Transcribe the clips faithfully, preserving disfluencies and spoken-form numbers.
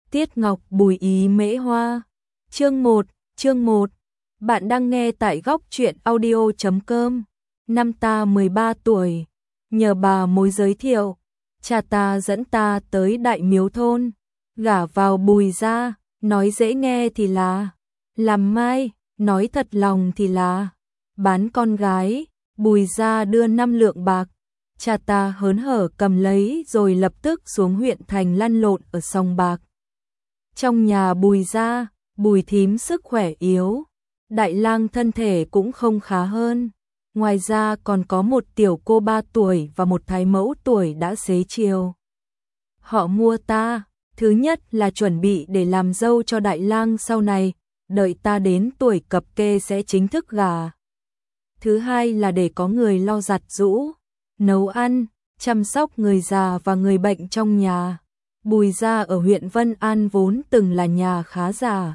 Tiết Ngọc Bùi Ý Mễ Hoa. Chương một, chương một. Bạn đang nghe tại góc truyện audio chấm com. Năm ta mười ba tuổi, nhờ bà mối giới thiệu, cha ta dẫn ta tới Đại Miếu thôn, gả vào Bùi gia, nói dễ nghe thì là làm mai, nói thật lòng thì là bán con gái. Bùi gia đưa năm lượng bạc, cha ta hớn hở cầm lấy rồi lập tức xuống huyện thành lăn lộn ở sòng bạc. Trong nhà Bùi gia, Bùi thím sức khỏe yếu, Đại lang thân thể cũng không khá hơn. Ngoài ra còn có một tiểu cô ba tuổi và một thái mẫu tuổi đã xế chiều. Họ mua ta, thứ nhất là chuẩn bị để làm dâu cho Đại lang sau này, đợi ta đến tuổi cập kê sẽ chính thức gả. Thứ hai là để có người lo giặt giũ, nấu ăn, chăm sóc người già và người bệnh trong nhà. Bùi gia ở huyện Vân An vốn từng là nhà khá giả.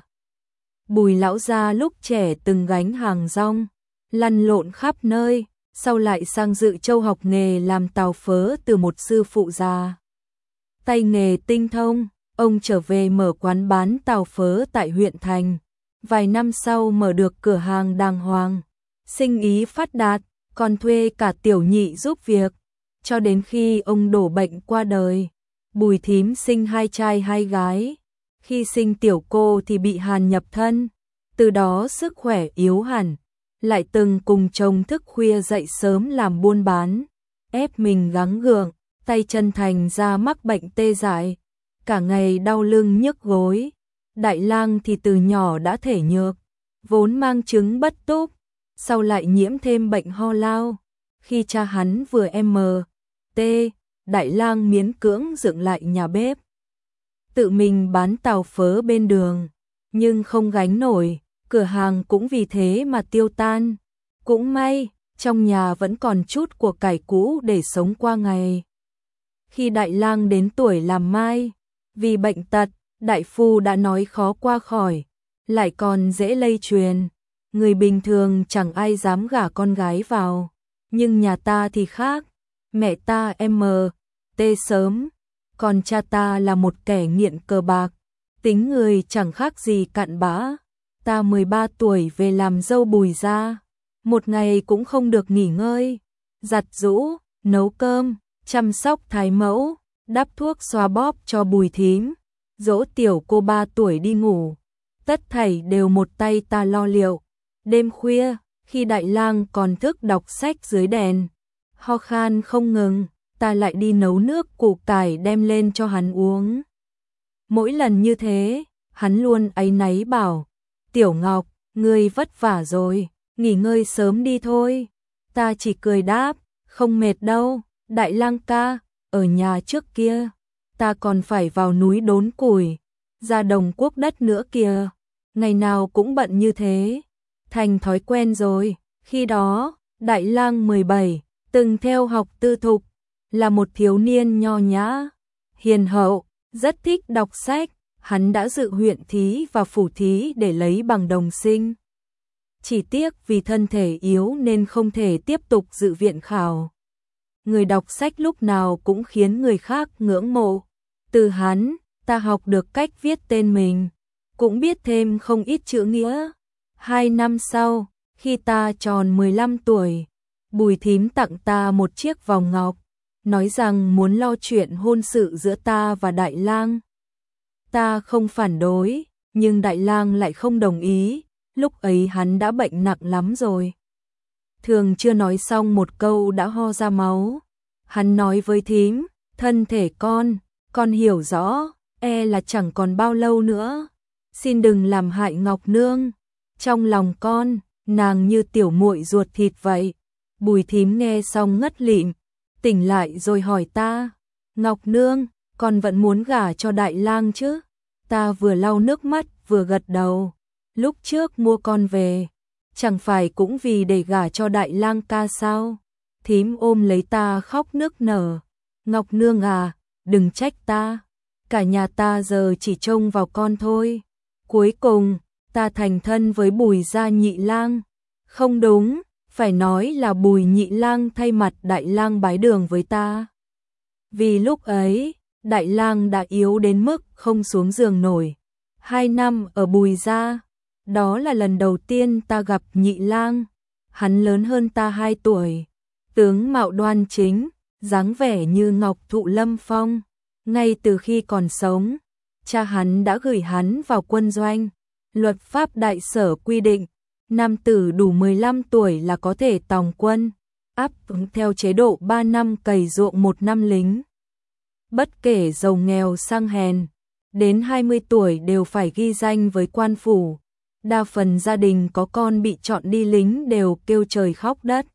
Bùi lão gia lúc trẻ từng gánh hàng rong, lăn lộn khắp nơi, sau lại sang Dự Châu học nghề làm tàu phớ từ một sư phụ già. Tay nghề tinh thông, ông trở về mở quán bán tàu phớ tại huyện thành. Vài năm sau mở được cửa hàng đàng hoàng, sinh ý phát đạt, còn thuê cả tiểu nhị giúp việc. Cho đến khi ông đổ bệnh qua đời, Bùi thím sinh hai trai hai gái. Khi sinh tiểu cô thì bị hàn nhập thân, từ đó sức khỏe yếu hẳn, lại từng cùng chồng thức khuya dậy sớm làm buôn bán, ép mình gắng gượng, tay chân thành ra mắc bệnh tê dại, cả ngày đau lưng nhức gối. Đại lang thì từ nhỏ đã thể nhược, vốn mang chứng bất túc, sau lại nhiễm thêm bệnh ho lao. Khi cha hắn vừa em tê, Đại lang miễn cưỡng dựng lại nhà bếp, tự mình bán tàu phớ bên đường, nhưng không gánh nổi, cửa hàng cũng vì thế mà tiêu tan. Cũng may, trong nhà vẫn còn chút của cải cũ để sống qua ngày. Khi Đại lang đến tuổi làm mai, vì bệnh tật, đại phu đã nói khó qua khỏi, lại còn dễ lây truyền. Người bình thường chẳng ai dám gả con gái vào, nhưng nhà ta thì khác. Mẹ ta em tê sớm, còn cha ta là một kẻ nghiện cờ bạc, tính người chẳng khác gì cặn bã. Ta mười ba tuổi về làm dâu Bùi gia, một ngày cũng không được nghỉ ngơi, giặt giũ, nấu cơm, chăm sóc thái mẫu, đắp thuốc xoa bóp cho Bùi thím, dỗ tiểu cô ba tuổi đi ngủ, tất thảy đều một tay ta lo liệu. Đêm khuya, khi Đại lang còn thức đọc sách dưới đèn, ho khan không ngừng, ta lại đi nấu nước củ cải đem lên cho hắn uống. Mỗi lần như thế, hắn luôn áy náy bảo, Tiểu Ngọc, ngươi vất vả rồi, nghỉ ngơi sớm đi thôi. Ta chỉ cười đáp, không mệt đâu, Đại lang ca, ở nhà trước kia, ta còn phải vào núi đốn củi, ra đồng cuốc đất nữa kìa, ngày nào cũng bận như thế, thành thói quen rồi. Khi đó, Đại lang mười bảy, từng theo học tư thục, là một thiếu niên nho nhã, hiền hậu, rất thích đọc sách. Hắn đã dự huyện thí và phủ thí để lấy bằng đồng sinh. Chỉ tiếc vì thân thể yếu nên không thể tiếp tục dự viện khảo. Người đọc sách lúc nào cũng khiến người khác ngưỡng mộ. Từ hắn, ta học được cách viết tên mình, cũng biết thêm không ít chữ nghĩa. Hai năm sau, khi ta tròn mười lăm tuổi, Bùi thím tặng ta một chiếc vòng ngọc, nói rằng muốn lo chuyện hôn sự giữa ta và Đại lang. Ta không phản đối, nhưng Đại lang lại không đồng ý, lúc ấy hắn đã bệnh nặng lắm rồi. Thường chưa nói xong một câu đã ho ra máu. Hắn nói với thím, thân thể con, con hiểu rõ, e là chẳng còn bao lâu nữa. Xin đừng làm hại Ngọc nương. Trong lòng con, nàng như tiểu muội ruột thịt vậy. Bùi thím nghe xong ngất lịm, tỉnh lại rồi hỏi ta, Ngọc nương, con vẫn muốn gả cho Đại lang chứ? Ta vừa lau nước mắt vừa gật đầu. Lúc trước mua con về, chẳng phải cũng vì để gả cho Đại lang ca sao? Thím ôm lấy ta khóc nức nở. Ngọc nương à, đừng trách ta. Cả nhà ta giờ chỉ trông vào con thôi. Cuối cùng, ta thành thân với Bùi gia nhị lang. Không đúng, phải nói là Bùi nhị lang thay mặt Đại lang bái đường với ta. Vì lúc ấy, Đại lang đã yếu đến mức không xuống giường nổi. Hai năm ở Bùi gia, đó là lần đầu tiên ta gặp Nhị lang. Hắn lớn hơn ta hai tuổi, tướng mạo đoan chính, dáng vẻ như ngọc thụ lâm phong. Ngay từ khi còn sống, cha hắn đã gửi hắn vào quân doanh. Luật pháp đại sở quy định, nam tử đủ mười lăm tuổi là có thể tòng quân, áp ứng theo chế độ ba năm cày ruộng một năm lính. Bất kể giàu nghèo sang hèn, đến hai mươi tuổi đều phải ghi danh với quan phủ. Đa phần gia đình có con bị chọn đi lính đều kêu trời khóc đất,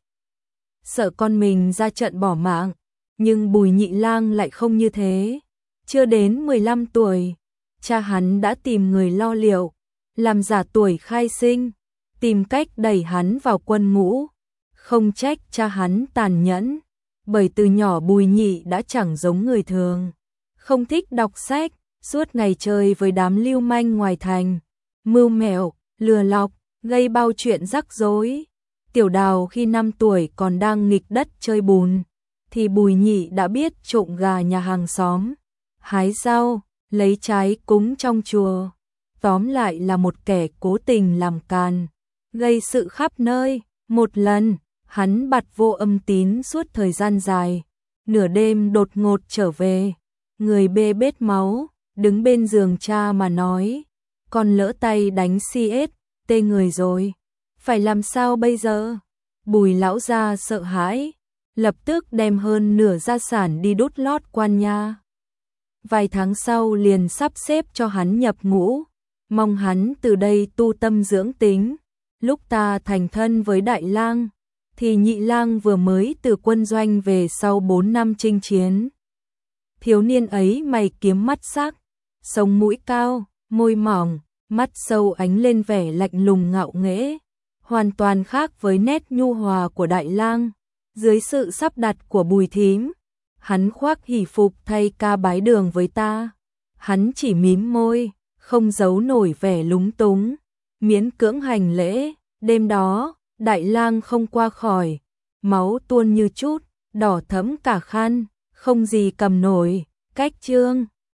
sợ con mình ra trận bỏ mạng. Nhưng Bùi Nhị lang lại không như thế. Chưa đến mười lăm tuổi, cha hắn đã tìm người lo liệu, làm giả tuổi khai sinh, tìm cách đẩy hắn vào quân ngũ. Không trách cha hắn tàn nhẫn, bởi từ nhỏ Bùi Nhị đã chẳng giống người thường, không thích đọc sách, suốt ngày chơi với đám lưu manh ngoài thành, mưu mẹo, lừa lọc, gây bao chuyện rắc rối. Tiểu Đào khi năm tuổi còn đang nghịch đất chơi bùn, thì Bùi Nhị đã biết trộm gà nhà hàng xóm, hái rau, lấy trái cúng trong chùa. Tóm lại là một kẻ cố tình làm càn, gây sự khắp nơi. Một lần, hắn bặt vô âm tín suốt thời gian dài, nửa đêm đột ngột trở về, người bê bết máu, đứng bên giường cha mà nói, con lỡ tay đánh xê ét, tê người rồi, phải làm sao bây giờ? Bùi lão gia sợ hãi, lập tức đem hơn nửa gia sản đi đút lót quan nha. Vài tháng sau liền sắp xếp cho hắn nhập ngũ, mong hắn từ đây tu tâm dưỡng tính. Lúc ta thành thân với Đại lang, thì Nhị lang vừa mới từ quân doanh về sau bốn năm chinh chiến. Thiếu niên ấy mày kiếm mắt sắc, sống mũi cao, môi mỏng, mắt sâu ánh lên vẻ lạnh lùng ngạo nghễ, hoàn toàn khác với nét nhu hòa của Đại lang. Dưới sự sắp đặt của Bùi thím, hắn khoác hỷ phục thay ca bái đường với ta. Hắn chỉ mím môi, không giấu nổi vẻ lúng túng, miễn cưỡng hành lễ. Đêm đó, Đại lang không qua khỏi, máu tuôn như chút, đỏ thẫm cả khăn, không gì cầm nổi. Cách chương